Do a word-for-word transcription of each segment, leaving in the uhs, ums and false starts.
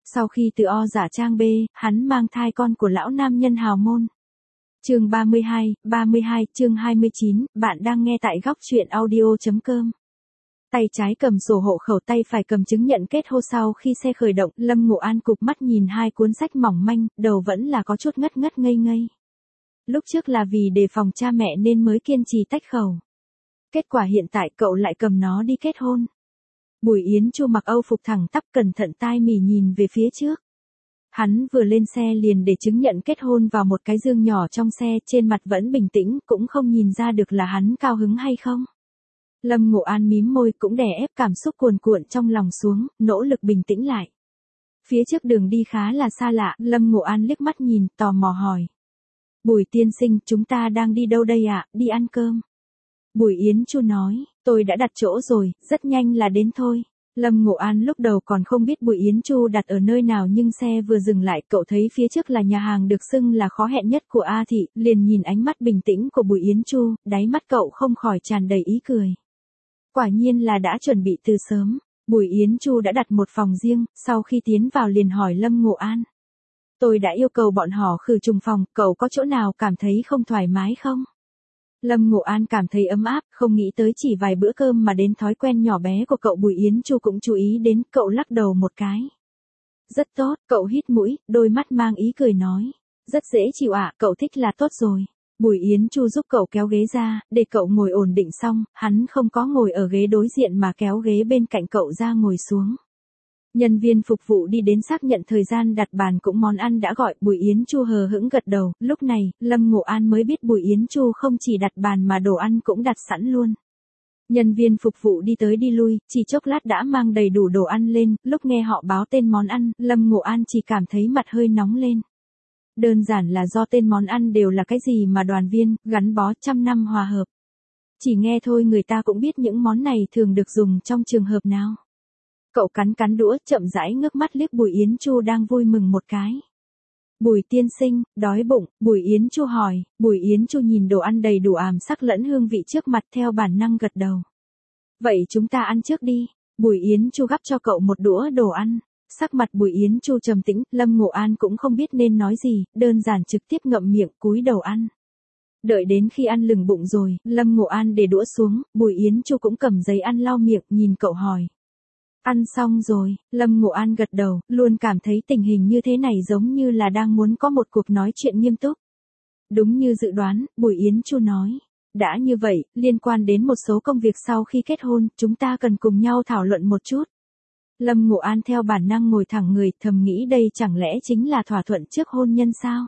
Sau khi từ O giả trang B, hắn mang thai con của lão nam nhân hào môn. Chương ba mươi hai, ba mươi hai, chương hai mươi chín, bạn đang nghe tại góc truyện audio chấm com. Tay trái cầm sổ hộ khẩu, tay phải cầm chứng nhận kết hôn. Sau khi xe khởi động, Lâm Ngộ An cụp mắt nhìn hai cuốn sách mỏng manh, đầu vẫn là có chút ngất ngất ngây ngây. Lúc trước là vì đề phòng cha mẹ nên mới kiên trì tách khẩu. Kết quả hiện tại cậu lại cầm nó đi kết hôn. Bùi Yến Chu mặc âu phục thẳng tắp, cẩn thận tai mỉ nhìn về phía trước. Hắn vừa lên xe liền để chứng nhận kết hôn vào một cái dương nhỏ trong xe, trên mặt vẫn bình tĩnh, cũng không nhìn ra được là hắn cao hứng hay không. Lâm Ngộ An mím môi, cũng đè ép cảm xúc cuồn cuộn trong lòng xuống, nỗ lực bình tĩnh lại. Phía trước đường đi khá là xa lạ, Lâm Ngộ An liếc mắt nhìn, tò mò hỏi. Bùi tiên sinh, chúng ta đang đi đâu đây ạ? À? Đi ăn cơm. Bùi Yến Chu nói, tôi đã đặt chỗ rồi, rất nhanh là đến thôi. Lâm Ngộ An lúc đầu còn không biết Bùi Yến Chu đặt ở nơi nào, nhưng xe vừa dừng lại cậu thấy phía trước là nhà hàng được xưng là khó hẹn nhất của A Thị, liền nhìn ánh mắt bình tĩnh của Bùi Yến Chu, đáy mắt cậu không khỏi tràn đầy ý cười. Quả nhiên là đã chuẩn bị từ sớm. Bùi Yến Chu đã đặt một phòng riêng, sau khi tiến vào liền hỏi Lâm Ngộ An. Tôi đã yêu cầu bọn họ khử trùng phòng, cậu có chỗ nào cảm thấy không thoải mái không? Lâm Ngộ An cảm thấy ấm áp, không nghĩ tới chỉ vài bữa cơm mà đến thói quen nhỏ bé của cậu. Bùi Yến Chu cũng chú ý đến, cậu lắc đầu một cái. Rất tốt, cậu hít mũi, đôi mắt mang ý cười nói. Rất dễ chịu ạ, à, cậu thích là tốt rồi. Bùi Yến Chu giúp cậu kéo ghế ra, để cậu ngồi ổn định xong, hắn không có ngồi ở ghế đối diện mà kéo ghế bên cạnh cậu ra ngồi xuống. Nhân viên phục vụ đi đến xác nhận thời gian đặt bàn cũng món ăn đã gọi. Bùi Yến Chu hờ hững gật đầu. Lúc này, Lâm Ngộ An mới biết Bùi Yến Chu không chỉ đặt bàn mà đồ ăn cũng đặt sẵn luôn. Nhân viên phục vụ đi tới đi lui, chỉ chốc lát đã mang đầy đủ đồ ăn lên. Lúc nghe họ báo tên món ăn, Lâm Ngộ An chỉ cảm thấy mặt hơi nóng lên. Đơn giản là do tên món ăn đều là cái gì mà đoàn viên, gắn bó, trăm năm hòa hợp. Chỉ nghe thôi người ta cũng biết những món này thường được dùng trong trường hợp nào. Cậu cắn cắn đũa, chậm rãi ngước mắt liếc Bùi Yến Chu đang vui mừng một cái. Bùi tiên sinh, đói bụng? Bùi Yến Chu hỏi. Bùi Yến Chu nhìn đồ ăn đầy đủ ảm sắc lẫn hương vị trước mặt, theo bản năng gật đầu. Vậy chúng ta ăn trước đi. Bùi Yến Chu gắp cho cậu một đũa đồ ăn. Sắc mặt Bùi Yến Chu trầm tĩnh, Lâm Ngộ An cũng không biết nên nói gì, đơn giản trực tiếp ngậm miệng cúi đầu ăn. Đợi đến khi ăn lừng bụng rồi, Lâm Ngộ An để đũa xuống, Bùi Yến Chu cũng cầm giấy ăn lau miệng, nhìn cậu hỏi. Ăn xong rồi, Lâm Ngộ An gật đầu, luôn cảm thấy tình hình như thế này giống như là đang muốn có một cuộc nói chuyện nghiêm túc. Đúng như dự đoán, Bùi Yến Chu nói. Đã như vậy, liên quan đến một số công việc sau khi kết hôn, chúng ta cần cùng nhau thảo luận một chút. Lâm Ngộ An theo bản năng ngồi thẳng người, thầm nghĩ đây chẳng lẽ chính là thỏa thuận trước hôn nhân sao?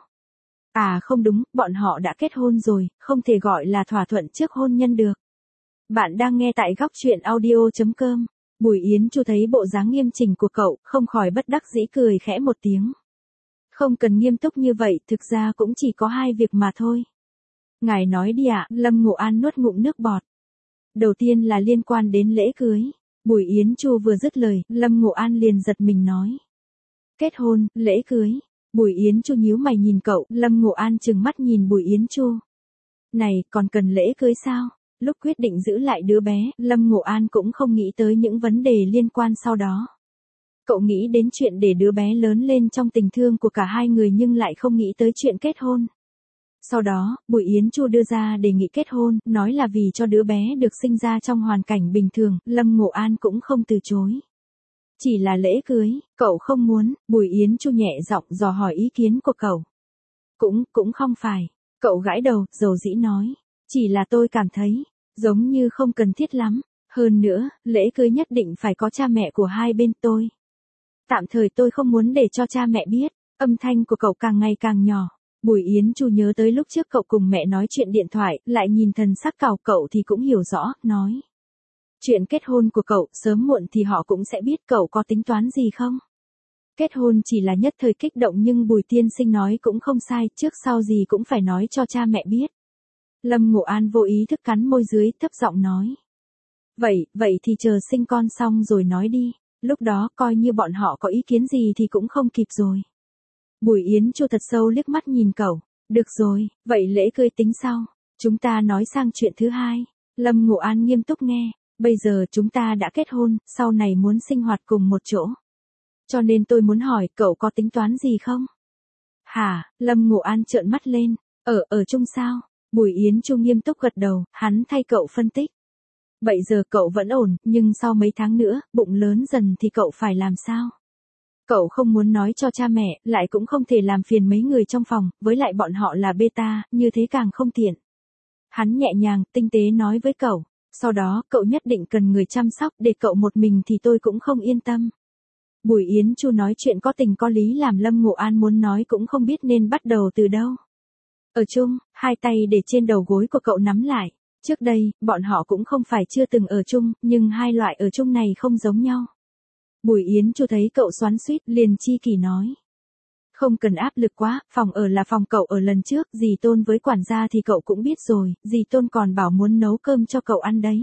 À không đúng, bọn họ đã kết hôn rồi, không thể gọi là thỏa thuận trước hôn nhân được. Bạn đang nghe tại góc truyện audio chấm com. Bùi Yến Chu thấy bộ dáng nghiêm chỉnh của cậu, không khỏi bất đắc dĩ cười khẽ một tiếng. Không cần nghiêm túc như vậy, thực ra cũng chỉ có hai việc mà thôi. Ngài nói đi ạ. Lâm Ngộ An nuốt ngụm nước bọt. Đầu tiên là liên quan đến lễ cưới. Bùi Yến Chu vừa dứt lời, Lâm Ngộ An liền giật mình nói. Kết hôn, lễ cưới. Bùi Yến Chu nhíu mày nhìn cậu, Lâm Ngộ An trừng mắt nhìn Bùi Yến Chu. Này, còn cần lễ cưới sao? Lúc quyết định giữ lại đứa bé, Lâm Ngộ An cũng không nghĩ tới những vấn đề liên quan sau đó. Cậu nghĩ đến chuyện để đứa bé lớn lên trong tình thương của cả hai người nhưng lại không nghĩ tới chuyện kết hôn. Sau đó, Bùi Yến Chu đưa ra đề nghị kết hôn, nói là vì cho đứa bé được sinh ra trong hoàn cảnh bình thường, Lâm Ngộ An cũng không từ chối. Chỉ là lễ cưới, cậu không muốn? Bùi Yến Chu nhẹ giọng dò hỏi ý kiến của cậu. Cũng, cũng không phải. Cậu gãi đầu, dầu dĩ nói. Chỉ là tôi cảm thấy, giống như không cần thiết lắm. Hơn nữa, lễ cưới nhất định phải có cha mẹ của hai bên tôi. Tạm thời tôi không muốn để cho cha mẹ biết. Âm thanh của cậu càng ngày càng nhỏ. Bùi Yến Chu nhớ tới lúc trước cậu cùng mẹ nói chuyện điện thoại, lại nhìn thần sắc cào cậu thì cũng hiểu rõ, nói. Chuyện kết hôn của cậu, sớm muộn thì họ cũng sẽ biết. Cậu có tính toán gì không? Kết hôn chỉ là nhất thời kích động nhưng Bùi tiên sinh nói cũng không sai, trước sau gì cũng phải nói cho cha mẹ biết. Lâm Ngộ An vô ý thức cắn môi dưới, thấp giọng nói. Vậy, vậy thì chờ sinh con xong rồi nói đi, lúc đó coi như bọn họ có ý kiến gì thì cũng không kịp rồi. Bùi Yến Chu thật sâu liếc mắt nhìn cậu. Được rồi, vậy lễ cưới tính sau. Chúng ta nói sang chuyện thứ hai. Lâm Ngộ An nghiêm túc nghe. Bây giờ chúng ta đã kết hôn, sau này muốn sinh hoạt cùng một chỗ. Cho nên tôi muốn hỏi cậu có tính toán gì không? Hả? Lâm Ngộ An trợn mắt lên. Ở, ở chung sao? Bùi Yến Chu nghiêm túc gật đầu, hắn thay cậu phân tích. Vậy giờ cậu vẫn ổn, nhưng sau mấy tháng nữa, bụng lớn dần thì cậu phải làm sao? Cậu không muốn nói cho cha mẹ, lại cũng không thể làm phiền mấy người trong phòng, với lại bọn họ là beta, như thế càng không tiện. Hắn nhẹ nhàng, tinh tế nói với cậu. Sau đó, cậu nhất định cần người chăm sóc, để cậu một mình thì tôi cũng không yên tâm. Bùi Yến Chu nói chuyện có tình có lý làm Lâm Ngộ An muốn nói cũng không biết nên bắt đầu từ đâu. Ở chung, hai tay để trên đầu gối của cậu nắm lại. Trước đây, bọn họ cũng không phải chưa từng ở chung, nhưng hai loại ở chung này không giống nhau. Bùi Yến Chu thấy cậu xoắn xuýt, liền chi kỷ nói. Không cần áp lực quá, phòng ở là phòng cậu ở lần trước, dì Tôn với quản gia thì cậu cũng biết rồi, dì Tôn còn bảo muốn nấu cơm cho cậu ăn đấy.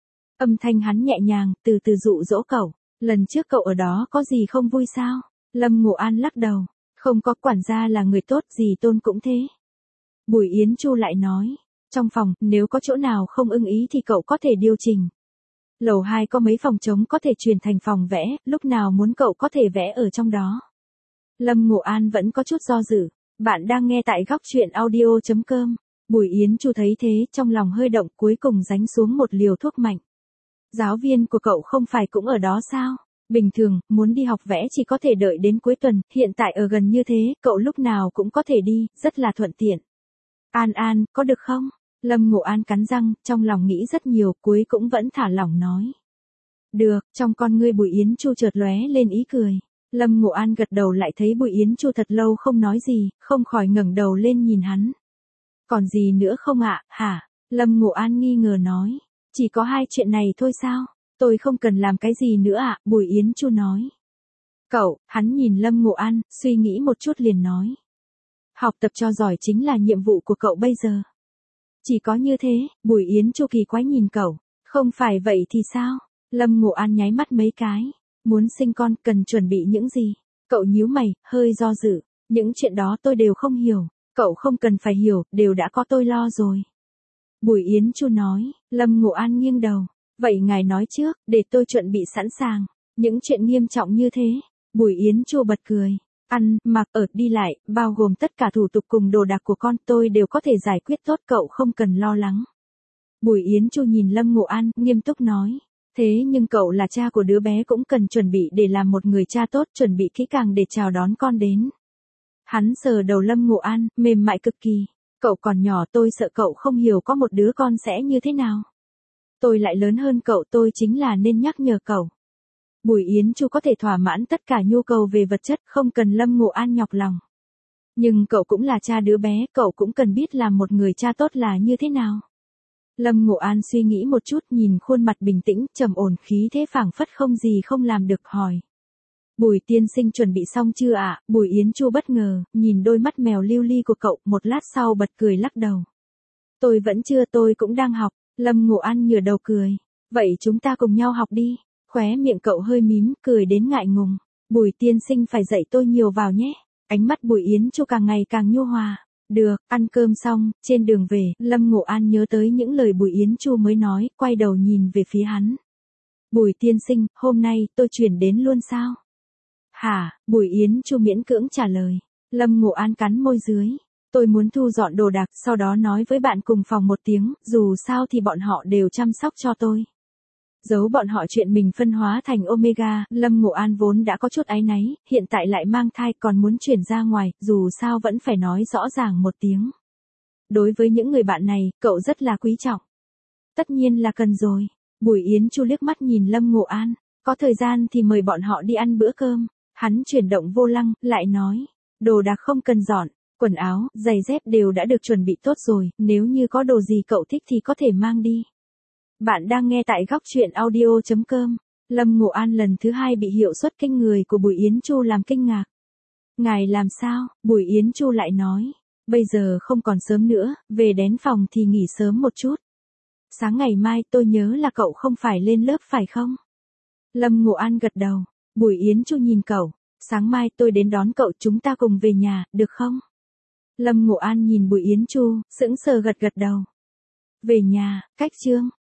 Âm thanh hắn nhẹ nhàng, từ từ dụ dỗ cậu. Lần trước cậu ở đó có gì không vui sao? Lâm Ngộ An lắc đầu. Không có, quản gia là người tốt, dì Tôn cũng thế. Bùi Yến Chu lại nói. Trong phòng, nếu có chỗ nào không ưng ý thì cậu có thể điều chỉnh. Lầu hai có mấy phòng trống có thể chuyển thành phòng vẽ, lúc nào muốn cậu có thể vẽ ở trong đó. Lâm Ngộ An vẫn có chút do dự. Bạn đang nghe tại góc truyện audio chấm com. Bùi Yến Chu thấy thế, trong lòng hơi động, cuối cùng giánh xuống một liều thuốc mạnh. Giáo viên của cậu không phải cũng ở đó sao? Bình thường, muốn đi học vẽ chỉ có thể đợi đến cuối tuần, hiện tại ở gần như thế, cậu lúc nào cũng có thể đi, rất là thuận tiện. An An, có được không? Lâm Ngộ An cắn răng, trong lòng nghĩ rất nhiều, cuối cũng vẫn thả lỏng nói. Được, trong con ngươi Bùi Yến Chu chợt lóe lên ý cười. Lâm Ngộ An gật đầu lại thấy Bùi Yến Chu thật lâu không nói gì, không khỏi ngẩng đầu lên nhìn hắn. Còn gì nữa không ạ, hả? Lâm Ngộ An nghi ngờ nói. Chỉ có hai chuyện này thôi sao? Tôi không cần làm cái gì nữa ạ, Bùi Yến Chu nói. Cậu, hắn nhìn Lâm Ngộ An, suy nghĩ một chút liền nói. Học tập cho giỏi chính là nhiệm vụ của cậu bây giờ. Chỉ có như thế, Bùi Yến Chu kỳ quái nhìn cậu. Không phải vậy thì sao? Lâm Ngộ An nháy mắt mấy cái. Muốn sinh con cần chuẩn bị những gì? Cậu nhíu mày, hơi do dự. Những chuyện đó tôi đều không hiểu. Cậu không cần phải hiểu, đều đã có tôi lo rồi. Bùi Yến Chu nói. Lâm Ngộ An nghiêng đầu. Vậy ngài nói trước, để tôi chuẩn bị sẵn sàng. Những chuyện nghiêm trọng như thế. Bùi Yến Chu bật cười. Ăn, mặc, ở, đi lại, bao gồm tất cả thủ tục cùng đồ đạc của con tôi đều có thể giải quyết tốt, cậu không cần lo lắng. Bùi Yến Chu nhìn Lâm Ngộ An, nghiêm túc nói. Thế nhưng cậu là cha của đứa bé cũng cần chuẩn bị để làm một người cha tốt, chuẩn bị kỹ càng để chào đón con đến. Hắn sờ đầu Lâm Ngộ An, mềm mại cực kỳ. Cậu còn nhỏ, tôi sợ cậu không hiểu có một đứa con sẽ như thế nào. Tôi lại lớn hơn cậu, tôi chính là nên nhắc nhở cậu. Bùi Yến Chu có thể thỏa mãn tất cả nhu cầu về vật chất, không cần Lâm Ngộ An nhọc lòng. Nhưng cậu cũng là cha đứa bé, cậu cũng cần biết làm một người cha tốt là như thế nào. Lâm Ngộ An suy nghĩ một chút, nhìn khuôn mặt bình tĩnh, trầm ổn, khí thế phảng phất không gì không làm được, hỏi. Bùi tiên sinh chuẩn bị xong chưa ạ? À? Bùi Yến Chu bất ngờ, nhìn đôi mắt mèo lưu ly của cậu, một lát sau bật cười lắc đầu. Tôi vẫn chưa, tôi cũng đang học. Lâm Ngộ An nhửa đầu cười. Vậy chúng ta cùng nhau học đi. Khóe miệng cậu hơi mím, cười đến ngại ngùng. Bùi tiên sinh phải dạy tôi nhiều vào nhé. Ánh mắt Bùi Yến Chu càng ngày càng nhu hòa. Được, ăn cơm xong, trên đường về, Lâm Ngộ An nhớ tới những lời Bùi Yến Chu mới nói, quay đầu nhìn về phía hắn. Bùi tiên sinh, hôm nay, tôi chuyển đến luôn sao? Hả? Bùi Yến Chu miễn cưỡng trả lời. Lâm Ngộ An cắn môi dưới. Tôi muốn thu dọn đồ đạc, sau đó nói với bạn cùng phòng một tiếng, dù sao thì bọn họ đều chăm sóc cho tôi. Giấu bọn họ chuyện mình phân hóa thành Omega, Lâm Ngộ An vốn đã có chút áy náy, hiện tại lại mang thai còn muốn chuyển ra ngoài, dù sao vẫn phải nói rõ ràng một tiếng. Đối với những người bạn này, cậu rất là quý trọng. Tất nhiên là cần rồi. Bùi Yến Chu liếc mắt nhìn Lâm Ngộ An, có thời gian thì mời bọn họ đi ăn bữa cơm. Hắn chuyển động vô lăng, lại nói, đồ đạc không cần dọn. Quần áo, giày dép đều đã được chuẩn bị tốt rồi, nếu như có đồ gì cậu thích thì có thể mang đi. Bạn đang nghe tại góc truyện audio chấm com. Lâm Ngộ An lần thứ hai bị hiệu suất kinh người của Bùi Yến Chu làm kinh ngạc. Ngài làm sao? Bùi Yến Chu lại nói. Bây giờ không còn sớm nữa, về đến phòng thì nghỉ sớm một chút. Sáng ngày mai tôi nhớ là cậu không phải lên lớp phải không? Lâm Ngộ An gật đầu. Bùi Yến Chu nhìn cậu. Sáng mai tôi đến đón cậu, chúng ta cùng về nhà, được không? Lâm Ngộ An nhìn Bùi Yến Chu, sững sờ gật gật đầu. Về nhà, cách chương.